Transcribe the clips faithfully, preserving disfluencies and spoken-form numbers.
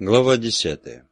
Глава десятая.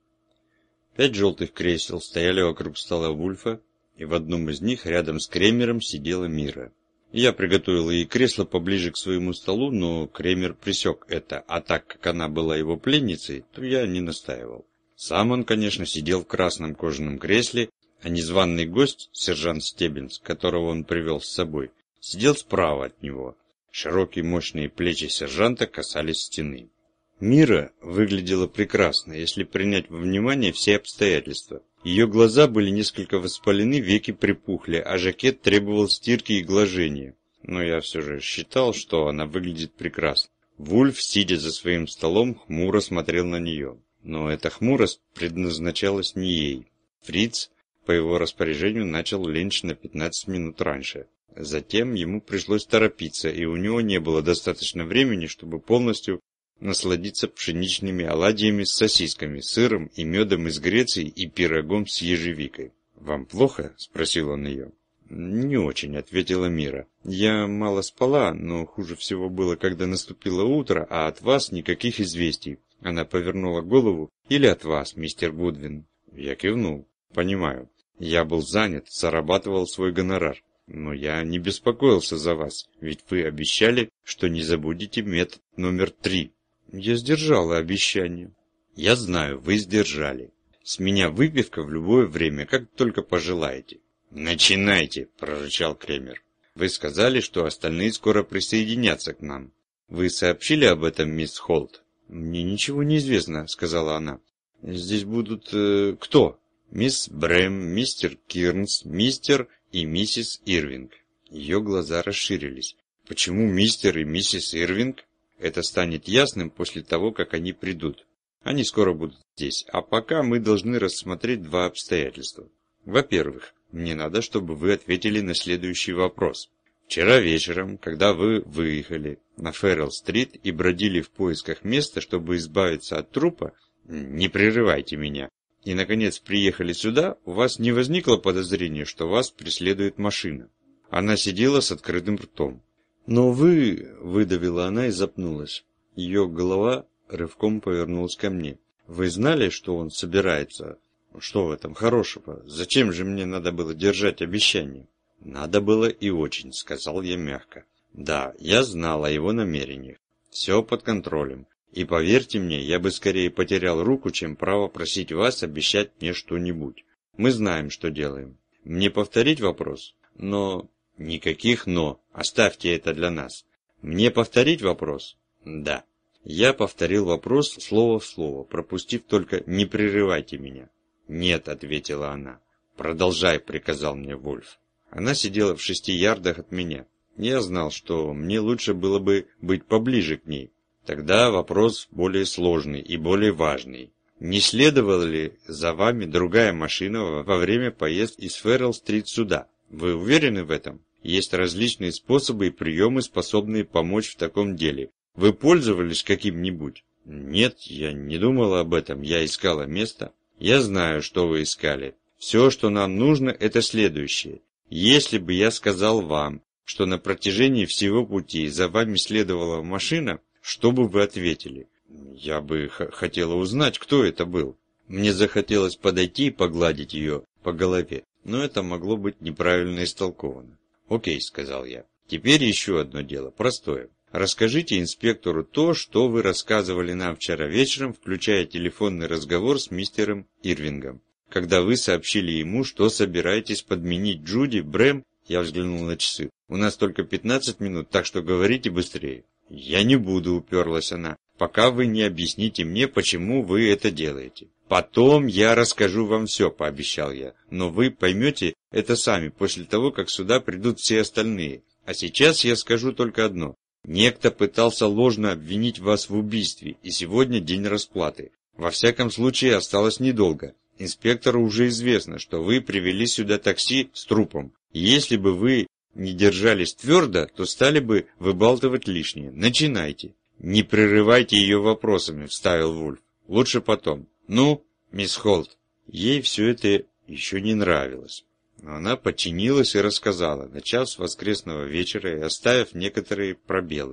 Пять желтых кресел стояли вокруг стола Вульфа, и в одном из них рядом с Кремером сидела Мира. Я приготовил ей кресло поближе к своему столу, но Кремер пресек это, а так как она была его пленницей, то я не настаивал. Сам он, конечно, сидел в красном кожаном кресле, а незваный гость, сержант Стеббинс, которого он привел с собой, сидел справа от него. Широкие мощные плечи сержанта касались стены. Мира выглядела прекрасно, если принять во внимание все обстоятельства. Ее глаза были несколько воспалены, веки припухли, а жакет требовал стирки и глажения. Но я все же считал, что она выглядит прекрасно. Вульф, сидя за своим столом, хмуро смотрел на нее. Но эта хмурость предназначалась не ей. Фриц, по его распоряжению, начал ленч на пятнадцать минут раньше. Затем ему пришлось торопиться, и у него не было достаточно времени, чтобы полностью насладиться пшеничными оладьями с сосисками, сыром и медом из Греции и пирогом с ежевикой. «Вам плохо?» – спросил он ее. «Не очень», – ответила Мира. «Я мало спала, но хуже всего было, когда наступило утро, а от вас никаких известий». Она повернула голову. «Или от вас, мистер Гудвин?» Я кивнул. «Понимаю. Я был занят, зарабатывал свой гонорар. Но я не беспокоился за вас, ведь вы обещали, что не забудете метод номер три». «Я сдержала обещание». «Я знаю, вы сдержали. С меня выпивка в любое время, как только пожелаете». «Начинайте», – прорычал Кремер. «Вы сказали, что остальные скоро присоединятся к нам. Вы сообщили об этом, мисс Холт?» «Мне ничего не известно», – сказала она. «Здесь будут... Э, кто?» «Мисс Брэм, мистер Кирнс, мистер и миссис Ирвинг». Ее глаза расширились. «Почему мистер и миссис Ирвинг?» «Это станет ясным после того, как они придут. Они скоро будут здесь, а пока мы должны рассмотреть два обстоятельства. Во-первых, мне надо, чтобы вы ответили на следующий вопрос. Вчера вечером, когда вы выехали на Феррелл-стрит и бродили в поисках места, чтобы избавиться от трупа, не прерывайте меня, и, наконец, приехали сюда, у вас не возникло подозрения, что вас преследует машина?» Она сидела с открытым ртом. «Но вы...» – выдавила она и запнулась. Ее голова рывком повернулась ко мне. «Вы знали, что он собирается? Что в этом хорошего? Зачем же мне надо было держать обещание?» «Надо было и очень», – сказал я мягко. «Да, я знал о его намерениях. Все под контролем. И поверьте мне, я бы скорее потерял руку, чем право просить вас обещать мне что-нибудь. Мы знаем, что делаем. Мне повторить вопрос? Но...» «Никаких «но». Оставьте это для нас. Мне повторить вопрос?» «Да». Я повторил вопрос слово в слово, пропустив только «не прерывайте меня». «Нет», — ответила она. «Продолжай», — приказал мне Вульф. Она сидела в шести ярдах от меня. Я знал, что мне лучше было бы быть поближе к ней. Тогда вопрос более сложный и более важный. Не следовала ли за вами другая машина во время поездки из Феррелл-стрит сюда? Вы уверены в этом? Есть различные способы и приемы, способные помочь в таком деле. Вы пользовались каким-нибудь? Нет, я не думала об этом. Я искала место. Я знаю, что вы искали. Все, что нам нужно, это следующее. Если бы я сказал вам, что на протяжении всего пути за вами следовала машина, что бы вы ответили? Я бы хотела узнать, кто это был. Мне захотелось подойти и погладить ее по голове, но это могло быть неправильно истолковано. «Окей», — сказал я. «Теперь еще одно дело, простое. Расскажите инспектору то, что вы рассказывали нам вчера вечером, включая телефонный разговор с мистером Ирвингом, когда вы сообщили ему, что собираетесь подменить Джуди, Брэм». Я взглянул на часы. «У нас только пятнадцать минут, так что говорите быстрее». «Я не буду», — уперлась она, «пока вы не объясните мне, почему вы это делаете». «Потом я расскажу вам все», — пообещал я. «Но вы поймете это сами после того, как сюда придут все остальные. А сейчас я скажу только одно. Некто пытался ложно обвинить вас в убийстве, и сегодня день расплаты. Во всяком случае, осталось недолго. Инспектору уже известно, что вы привели сюда такси с трупом. Если бы вы не держались твердо, то стали бы выбалтывать лишнее. Начинайте». «Не прерывайте ее вопросами», — вставил Вульф. «Лучше потом». «Ну, мисс Холт». Ей все это еще не нравилось. Но она подчинилась и рассказала, начав с воскресного вечера и оставив некоторые пробелы.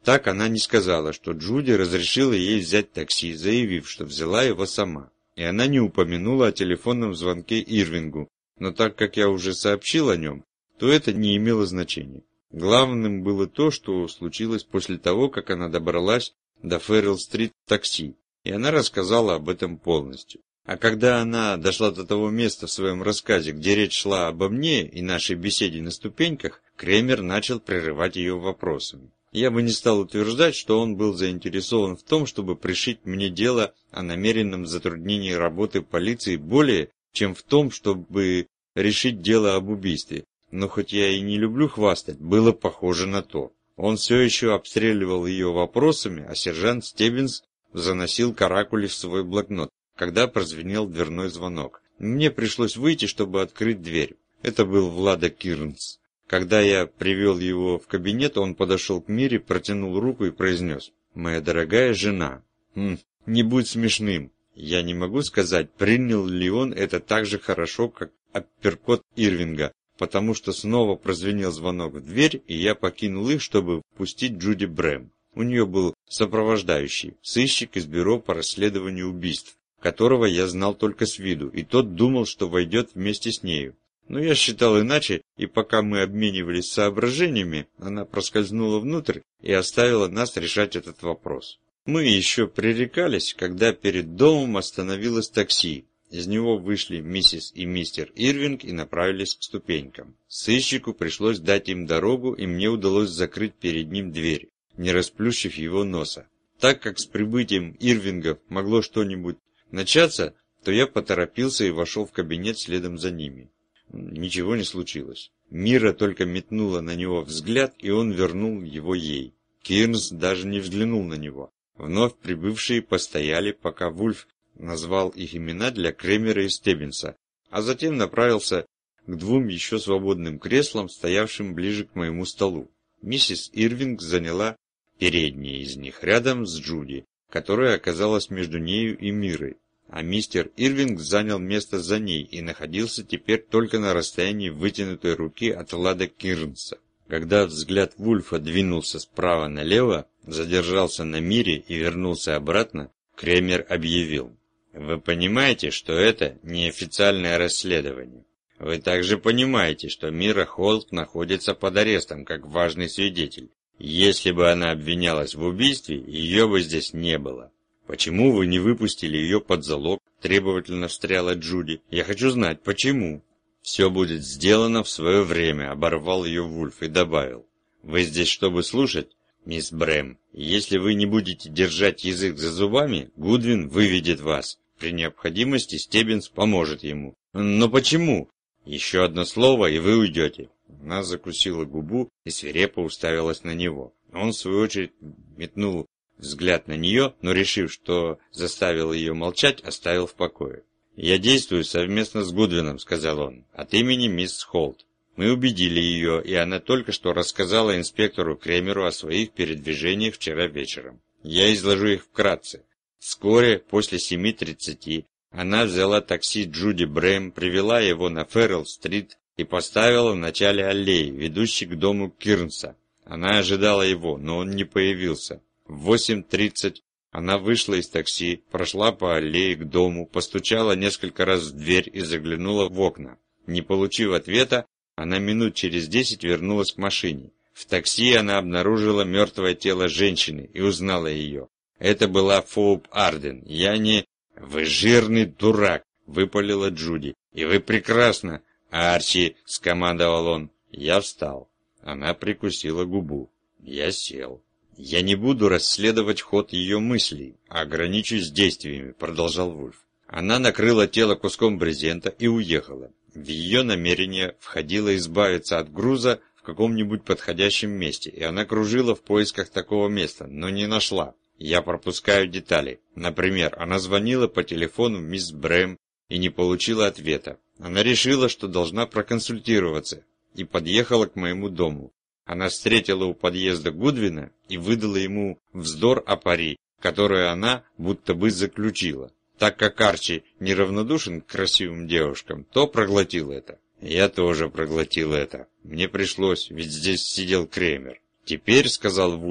Так она не сказала, что Джуди разрешила ей взять такси, заявив, что взяла его сама. И она не упомянула о телефонном звонке Ирвингу, но так как я уже сообщил о нем, то это не имело значения. Главным было то, что случилось после того, как она добралась до Феррелл-стрит в такси, и она рассказала об этом полностью. А когда она дошла до того места в своем рассказе, где речь шла обо мне и нашей беседе на ступеньках, Кремер начал прерывать ее вопросами. Я бы не стал утверждать, что он был заинтересован в том, чтобы пришить мне дело о намеренном затруднении работы полиции более, чем в том, чтобы решить дело об убийстве. Но хоть я и не люблю хвастать, было похоже на то. Он все еще обстреливал ее вопросами, а сержант Стеббинс заносил каракули в свой блокнот, когда прозвенел дверной звонок. Мне пришлось выйти, чтобы открыть дверь. Это был Влада Кирнс. Когда я привел его в кабинет, он подошел к Мире, протянул руку и произнес: «Моя дорогая жена». Хм, не будь смешным. Я не могу сказать, принял ли он это так же хорошо, как апперкот Ирвинга, потому что снова прозвенел звонок в дверь, и я покинул их, чтобы впустить Джуди Брэм. У нее был сопровождающий, сыщик из бюро по расследованию убийств, которого я знал только с виду, и тот думал, что войдет вместе с нею. Но я считал иначе, и пока мы обменивались соображениями, она проскользнула внутрь и оставила нас решать этот вопрос. Мы еще пререкались, когда перед домом остановилось такси. Из него вышли миссис и мистер Ирвинг и направились к ступенькам. Сыщику пришлось дать им дорогу, и мне удалось закрыть перед ним дверь, не расплющив его носа. Так как с прибытием Ирвингов могло что-нибудь начаться, то я поторопился и вошел в кабинет следом за ними. Ничего не случилось. Мира только метнула на него взгляд, и он вернул его ей. Кирнс даже не взглянул на него. Вновь прибывшие постояли, пока Вульф назвал их имена для Кремера и Стеббинса, а затем направился к двум еще свободным креслам, стоявшим ближе к моему столу. Миссис Ирвинг заняла переднее из них, рядом с Джуди, которая оказалась между нею и Мирой. А мистер Ирвинг занял место за ней и находился теперь только на расстоянии вытянутой руки от Влада Кирнса. Когда взгляд Вульфа двинулся справа налево, задержался на Мире и вернулся обратно, Кремер объявил: «Вы понимаете, что это неофициальное расследование. Вы также понимаете, что Мира Холт находится под арестом как важный свидетель. Если бы она обвинялась в убийстве, ее бы здесь не было». «Почему вы не выпустили ее под залог?» – требовательно встряла Джуди. «Я хочу знать, почему?» «Все будет сделано в свое время», – оборвал ее Вульф и добавил: «Вы здесь, чтобы слушать, мисс Брэм. Если вы не будете держать язык за зубами, Гудвин выведет вас. При необходимости Стеббинс поможет ему». «Но почему?» «Еще одно слово, и вы уйдете». Она закусила губу и свирепо уставилась на него. Он, в свою очередь, метнул взгляд на нее, но, решив, что заставил ее молчать, оставил в покое. «Я действую совместно с Гудвином», — сказал он, — «от имени мисс Холт. Мы убедили ее, и она только что рассказала инспектору Кремеру о своих передвижениях вчера вечером. Я изложу их вкратце. Вскоре, после семи тридцати, она взяла такси Джуди Брэм, привела его на Феррелл-стрит и поставила в начале аллеи, ведущей к дому Кирнса. Она ожидала его, но он не появился. В восемь тридцать она вышла из такси, прошла по аллее к дому, постучала несколько раз в дверь и заглянула в окна. Не получив ответа, она минут через десять вернулась к машине. В такси она обнаружила мертвое тело женщины и узнала ее. Это была Фоуп Арден. «Я не...» «Вы жирный дурак!» — выпалила Джуди. «И вы прекрасно!» «Арчи!» — скомандовал он. Я встал. Она прикусила губу. Я сел. «Я не буду расследовать ход ее мыслей, а ограничусь действиями», — продолжал Вульф. Она накрыла тело куском брезента и уехала. В ее намерение входило избавиться от груза в каком-нибудь подходящем месте, и она кружила в поисках такого места, но не нашла. Я пропускаю детали. Например, она звонила по телефону мисс Брэм и не получила ответа. Она решила, что должна проконсультироваться, и подъехала к моему дому. Она встретила у подъезда Гудвина и выдала ему вздор о пари, который она будто бы заключила. Так как Арчи неравнодушен к красивым девушкам, то проглотил это. Я тоже проглотил это. Мне пришлось, ведь здесь сидел Кремер. «Теперь, — сказал Вульф,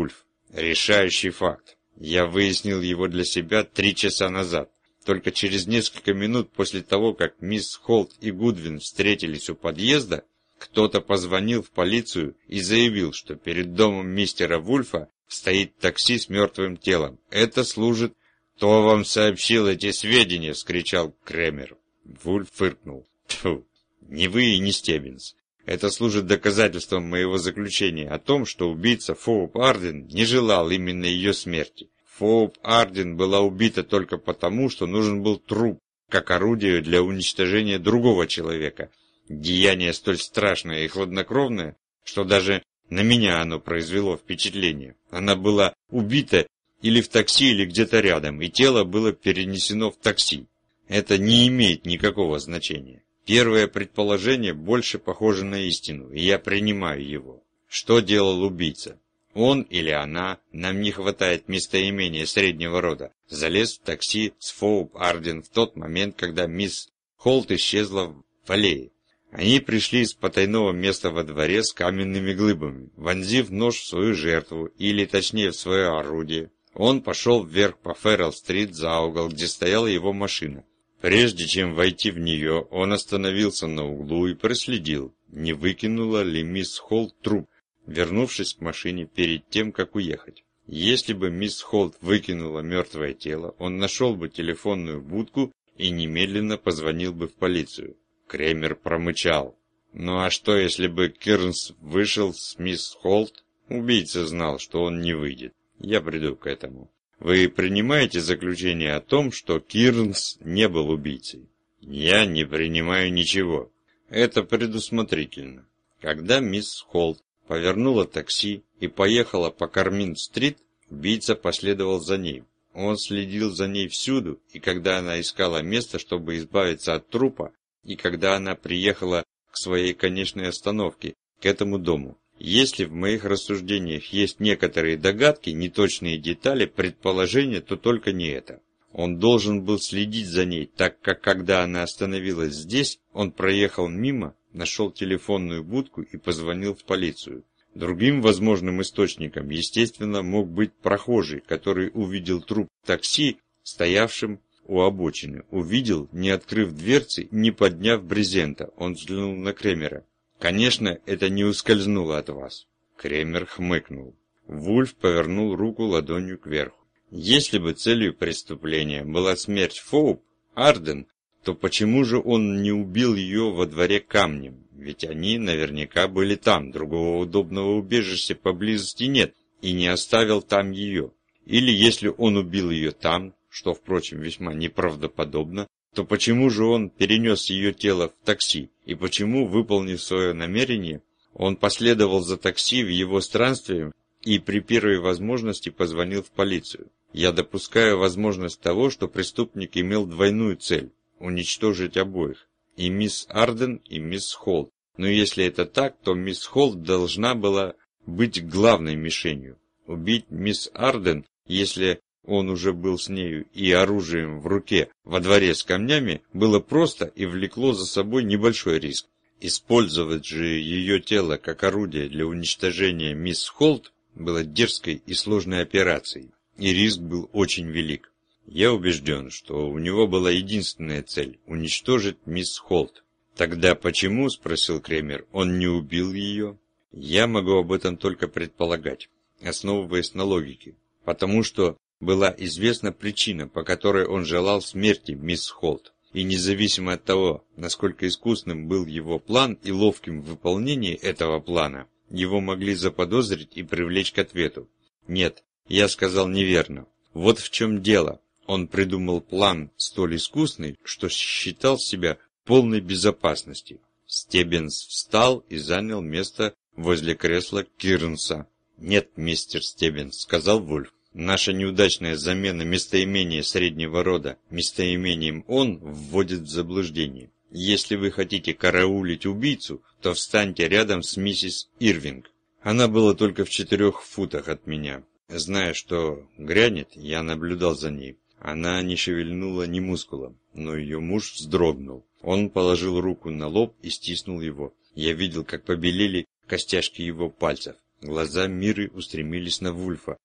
Решающий факт. Я выяснил его для себя три часа назад. Только через несколько минут после того, как мисс Холт и Гудвин встретились у подъезда, кто-то позвонил в полицию и заявил, что перед домом мистера Вульфа стоит такси с мертвым телом. Это служит... «Кто вам сообщил эти сведения?» — вскричал Кремер. Вульф фыркнул. «Тьфу, не вы и не Стеббинс. Это служит доказательством моего заключения о том, что убийца Фоуп Арден не желал именно ее смерти. Фоуп Арден была убита только потому, что нужен был труп, как орудие для уничтожения другого человека. Деяние столь страшное и хладнокровное, что даже на меня оно произвело впечатление. Она была убита или в такси, или где-то рядом, и тело было перенесено в такси. Это не имеет никакого значения. Первое предположение больше похоже на истину, и я принимаю его. Что делал убийца? Он или она, нам не хватает местоимения среднего рода, залез в такси с Фоуп Арден в тот момент, когда мисс Холт исчезла в аллее. Они пришли из потайного места во дворе с каменными глыбами, вонзив нож в свою жертву, или точнее в свое орудие. Он пошел вверх по Феррелл-стрит за угол, где стояла его машина. Прежде чем войти в нее, он остановился на углу и проследил, не выкинула ли мисс Холт труп, вернувшись к машине перед тем, как уехать. Если бы мисс Холт выкинула мертвое тело, он нашел бы телефонную будку и немедленно позвонил бы в полицию. Кремер промычал. Ну а что, если бы Кирнс вышел с мисс Холт? Убийца знал, что он не выйдет. Я приду к этому. Вы принимаете заключение о том, что Кирнс не был убийцей? Я не принимаю ничего. Это предусмотрительно. Когда мисс Холт повернула такси и поехала по Кармин-стрит, убийца последовал за ней. Он следил за ней всюду, и когда она искала место, чтобы избавиться от трупа, и когда она приехала к своей конечной остановке, к этому дому. Если в моих рассуждениях есть некоторые догадки, неточные детали, предположения, то только не это. Он должен был следить за ней, так как когда она остановилась здесь, он проехал мимо, нашел телефонную будку и позвонил в полицию. Другим возможным источником, естественно, мог быть прохожий, который увидел труп такси, стоявшим у обочины. Увидел, не открыв дверцы, не подняв брезента. Он взглянул на Кремера. Конечно, это не ускользнуло от вас. Кремер хмыкнул. Вульф повернул руку ладонью кверху. Если бы целью преступления была смерть Фоуп Арден, то почему же он не убил ее во дворе камнем? Ведь они наверняка были там, другого удобного убежища поблизости нет, и не оставил там ее. Или если он убил ее там, что, впрочем, весьма неправдоподобно, то почему же он перенес ее тело в такси, и почему, выполнив свое намерение, он последовал за такси в его странстве и при первой возможности позвонил в полицию? Я допускаю возможность того, что преступник имел двойную цель – уничтожить обоих, и мисс Арден, и мисс Холт. Но если это так, то мисс Холт должна была быть главной мишенью. Убить мисс Арден, если он уже был с нею и оружием в руке во дворе с камнями, было просто и влекло за собой небольшой риск. Использовать же ее тело как орудие для уничтожения мисс Холт было дерзкой и сложной операцией, и риск был очень велик. Я убежден, что у него была единственная цель – уничтожить мисс Холт. «Тогда почему, – спросил Кремер, – он не убил ее?» Я могу об этом только предполагать, основываясь на логике, потому что была известна причина, по которой он желал смерти мисс Холт, и независимо от того, насколько искусным был его план и ловким в выполнении этого плана, его могли заподозрить и привлечь к ответу. Нет, я сказал неверно. Вот в чем дело. Он придумал план столь искусный, что считал себя в полной безопасности. Стеббинс встал и занял место возле кресла Кирнса. «Нет, мистер Стеббинс», — сказал Вульф. «Наша неудачная замена местоимения среднего рода местоимением «он» вводит в заблуждение. Если вы хотите караулить убийцу, то встаньте рядом с миссис Ирвинг. Она была только в четырех футах от меня. Зная, что грянет, я наблюдал за ней. Она не шевельнула ни мускулом, но ее муж вздрогнул. Он положил руку на лоб и стиснул его. Я видел, как побелели костяшки его пальцев. Глаза Миры устремились на Вульфа,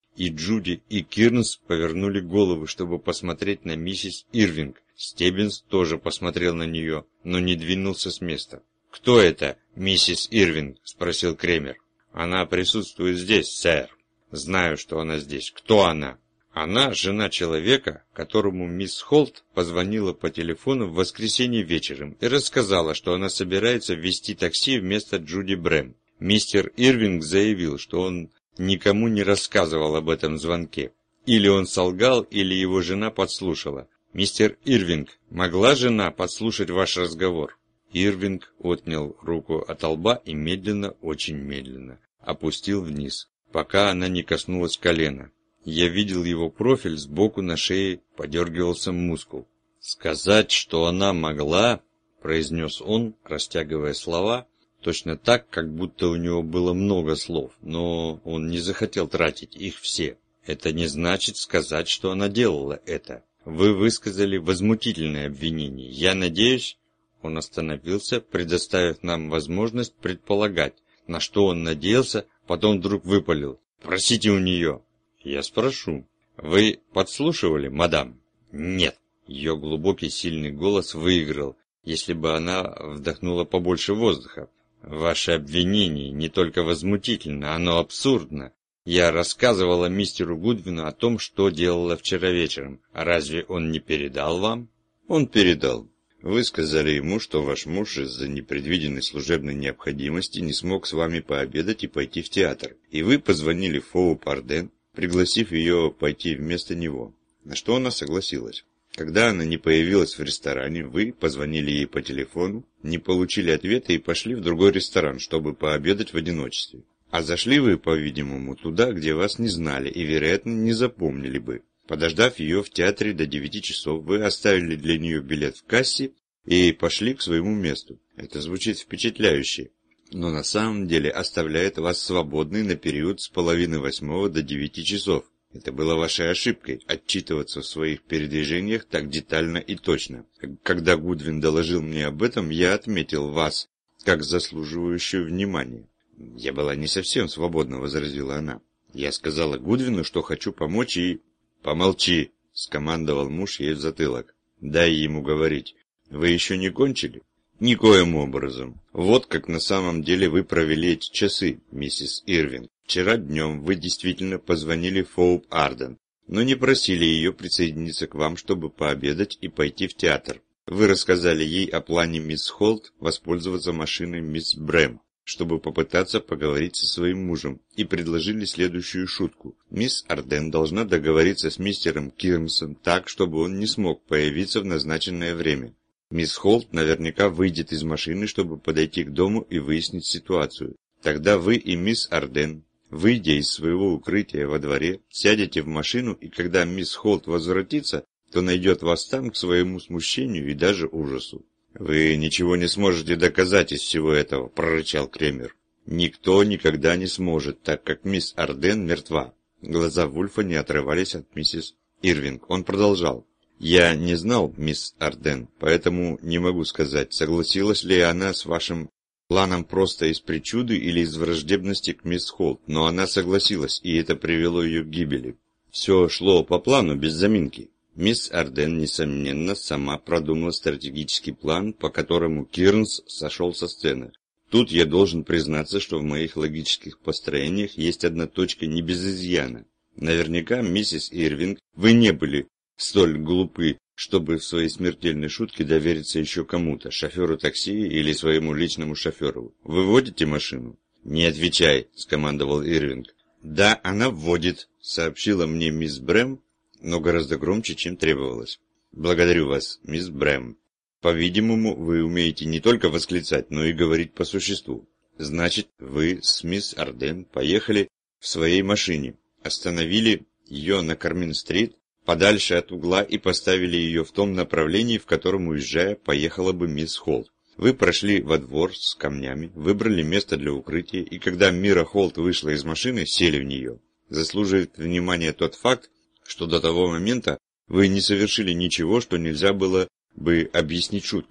И Джуди, и Кирнс повернули головы, чтобы посмотреть на миссис Ирвинг. Стеббинс тоже посмотрел на нее, но не двинулся с места. «Кто это, миссис Ирвинг?» – спросил Кремер. «Она присутствует здесь, сэр». «Знаю, что она здесь. Кто она?» «Она жена человека, которому мисс Холт позвонила по телефону в воскресенье вечером и рассказала, что она собирается везти такси вместо Джуди Брэм. Мистер Ирвинг заявил, что он никому не рассказывал об этом звонке. Или он солгал, или его жена подслушала. Мистер Ирвинг, могла жена подслушать ваш разговор?» Ирвинг отнял руку от лба и медленно, очень медленно, опустил вниз, пока она не коснулась колена. Я видел его профиль, сбоку на шее подергивался мускул. «Сказать, что она могла», — произнес он, растягивая слова, точно так, как будто у него было много слов, но он не захотел тратить их все. «Это не значит сказать, что она делала это. Вы высказали возмутительное обвинение. Я надеюсь...» Он остановился, предоставив нам возможность предполагать, на что он надеялся, потом вдруг выпалил. «Просите у нее». «Я спрошу. Вы подслушивали, мадам?» «Нет». Ее глубокий сильный голос выиграл, если бы она вдохнула побольше воздуха. «Ваше обвинение не только возмутительно, оно абсурдно. Я рассказывала мистеру Гудвину о том, что делала вчера вечером. А разве он не передал вам?» «Он передал. Вы сказали ему, что ваш муж из-за непредвиденной служебной необходимости не смог с вами пообедать и пойти в театр. И вы позвонили Фоуп Арден, пригласив ее пойти вместо него. На что она согласилась. Когда она не появилась в ресторане, вы позвонили ей по телефону, не получили ответа и пошли в другой ресторан, чтобы пообедать в одиночестве. А зашли вы, по-видимому, туда, где вас не знали и, вероятно, не запомнили бы. Подождав ее в театре до девяти часов, вы оставили для нее билет в кассе и пошли к своему месту. Это звучит впечатляюще, но на самом деле оставляет вас свободной на период с половины восьмого до девяти часов. Это было вашей ошибкой – отчитываться в своих передвижениях так детально и точно. Когда Гудвин доложил мне об этом, я отметил вас как заслуживающую внимания. «Я была не совсем свободна», – возразила она. «Я сказала Гудвину, что хочу помочь и...» «Помолчи», — скомандовал муж ей в затылок. «Дай ему говорить. Вы еще не кончили?» «Никоим образом. Вот как на самом деле вы провели эти часы, миссис Ирвинг. Вчера днем вы действительно позвонили Фоуп Арден, но не просили ее присоединиться к вам, чтобы пообедать и пойти в театр. Вы рассказали ей о плане мисс Холт воспользоваться машиной мисс Брэм, чтобы попытаться поговорить со своим мужем, и предложили следующую шутку. Мисс Арден должна договориться с мистером Кирнсом так, чтобы он не смог появиться в назначенное время. Мисс Холт наверняка выйдет из машины, чтобы подойти к дому и выяснить ситуацию. Тогда вы и мисс Арден, выйдя из своего укрытия во дворе, сядете в машину, и когда мисс Холт возвратится, то найдет вас там к своему смущению и даже ужасу. «Вы ничего не сможете доказать из всего этого», – прорычал Кремер. «Никто никогда не сможет, так как мисс Арден мертва». Глаза Вульфа не отрывались от миссис Ирвинг. Он продолжал. «Я не знал мисс Арден, поэтому не могу сказать, согласилась ли она с вашим планом просто из причуды или из враждебности к мисс Холт, но она согласилась, и это привело ее к гибели. Все шло по плану, без заминки. Мисс Арден, несомненно, сама продумала стратегический план, по которому Кирнс сошел со сцены. Тут я должен признаться, что в моих логических построениях есть одна точка не без изъяна. Наверняка, миссис Ирвинг, вы не были столь глупы, чтобы в своей смертельной шутке довериться еще кому-то, шоферу такси или своему личному шоферу. Вы водите машину? «Не отвечай», – скомандовал Ирвинг. «Да, она вводит», – сообщила мне мисс Брэм, но гораздо громче, чем требовалось. «Благодарю вас, мисс Брэм. По-видимому, вы умеете не только восклицать, но и говорить по существу. Значит, вы с мисс Арден поехали в своей машине, остановили ее на Кармин-стрит, подальше от угла и поставили ее в том направлении, в котором, уезжая, поехала бы мисс Холт. Вы прошли во двор с камнями, выбрали место для укрытия, и когда Мира Холт вышла из машины, сели в нее. Заслуживает внимания тот факт, что до того момента вы не совершили ничего, что нельзя было бы объяснить шуткой.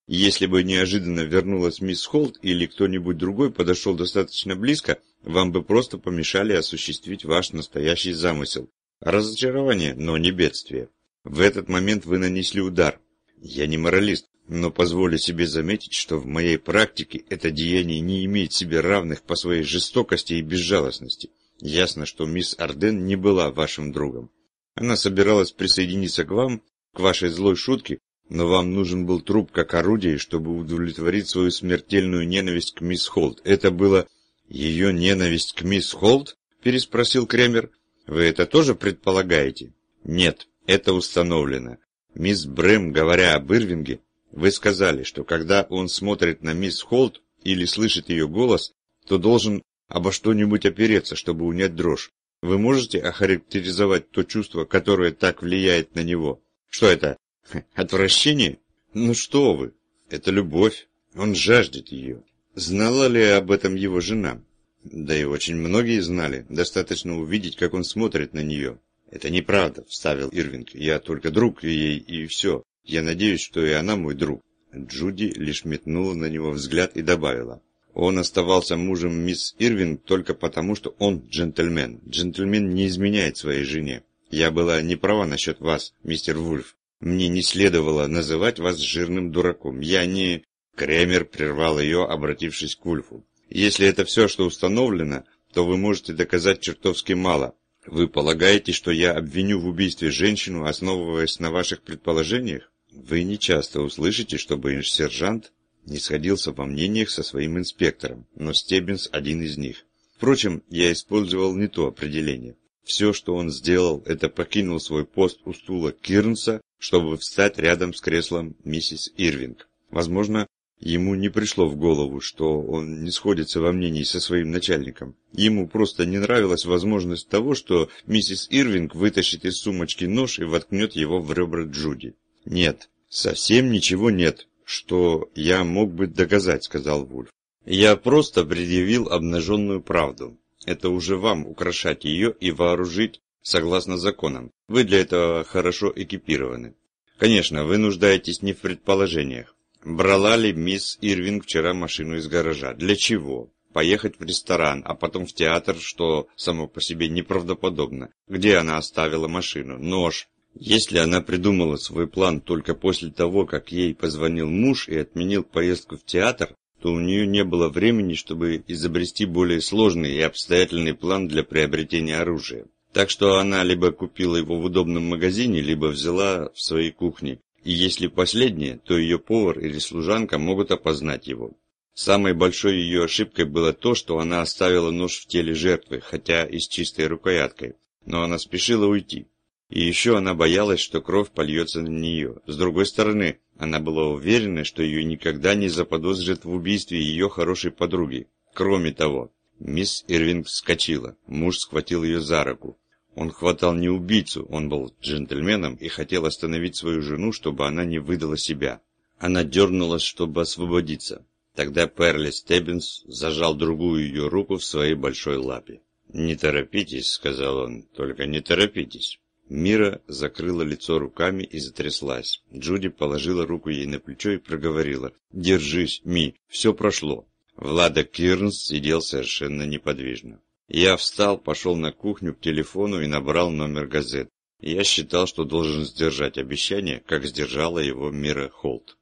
Если бы неожиданно вернулась мисс Холт или кто-нибудь другой подошел достаточно близко, вам бы просто помешали осуществить ваш настоящий замысел. Разочарование, но не бедствие. В этот момент вы нанесли удар. Я не моралист, но позволю себе заметить, что в моей практике это деяние не имеет себе равных по своей жестокости и безжалостности. Ясно, что мисс Арден не была вашим другом. Она собиралась присоединиться к вам, к вашей злой шутке, но вам нужен был труп как орудие, чтобы удовлетворить свою смертельную ненависть к мисс Холт. Это было... Ее ненависть к мисс Холт? Переспросил Кремер. Вы это тоже предполагаете? Нет, это установлено. Мисс Брэм, говоря об Ирвинге, вы сказали, что когда он смотрит на мисс Холт или слышит ее голос, то должен обо что-нибудь опереться, чтобы унять дрожь. Вы можете охарактеризовать то чувство, которое так влияет на него? Что это? Отвращение? Ну что вы, это любовь, он жаждет ее. Знала ли об этом его жена? Да и очень многие знали, достаточно увидеть, как он смотрит на нее. Это неправда, вставил Ирвинг, я только друг ей и все. Я надеюсь, что и она мой друг. Джуди лишь метнула на него взгляд и добавила. Он оставался мужем мисс Ирвинг только потому, что он джентльмен. Джентльмен не изменяет своей жене. Я была не права насчет вас, мистер Вульф. Мне не следовало называть вас жирным дураком. Я не... Кремер прервал ее, обратившись к Вульфу. Если это все, что установлено, то вы можете доказать чертовски мало. Вы полагаете, что я обвиню в убийстве женщину, основываясь на ваших предположениях? Вы не часто услышите, чтобы сержант не сходился во мнениях со своим инспектором, но Стеббинс один из них. Впрочем, я использовал не то определение. Все, что он сделал, это покинул свой пост у стула Кирнса, чтобы встать рядом с креслом миссис Ирвинг. Возможно, ему не пришло в голову, что он не сходится во мнении со своим начальником. Ему просто не нравилась возможность того, что миссис Ирвинг вытащит из сумочки нож и воткнет его в ребра Джуди. «Нет, совсем ничего нет, что я мог бы доказать», — сказал Вульф. «Я просто предъявил обнаженную правду. Это уже вам украшать ее и вооружить согласно законам. Вы для этого хорошо экипированы. Конечно, вы нуждаетесь не в предположениях. Брала ли мисс Ирвинг вчера машину из гаража? Для чего? Поехать в ресторан, а потом в театр, что само по себе неправдоподобно. Где она оставила машину? Нож. Если она придумала свой план только после того, как ей позвонил муж и отменил поездку в театр, то у нее не было времени, чтобы изобрести более сложный и обстоятельный план для приобретения оружия. Так что она либо купила его в удобном магазине, либо взяла в своей кухне. И если последнее, то ее повар или служанка могут опознать его. Самой большой ее ошибкой было то, что она оставила нож в теле жертвы, хотя и с чистой рукояткой. Но она спешила уйти. И еще она боялась, что кровь польется на нее. С другой стороны, она была уверена, что ее никогда не заподозрят в убийстве ее хорошей подруги. Кроме того, мисс Ирвинг вскочила. Муж схватил ее за руку. Он хватал не убийцу, он был джентльменом и хотел остановить свою жену, чтобы она не выдала себя. Она дернулась, чтобы освободиться. Тогда Перли Стеббинс зажал другую ее руку в своей большой лапе. «Не торопитесь», — сказал он, — «только не торопитесь». Мира закрыла лицо руками и затряслась. Джуди положила руку ей на плечо и проговорила: «Держись, Ми, все прошло». Влада Кирнс сидел совершенно неподвижно. Я встал, пошел на кухню к телефону и набрал номер газет. Я считал, что должен сдержать обещание, как сдержала его Мира Холт.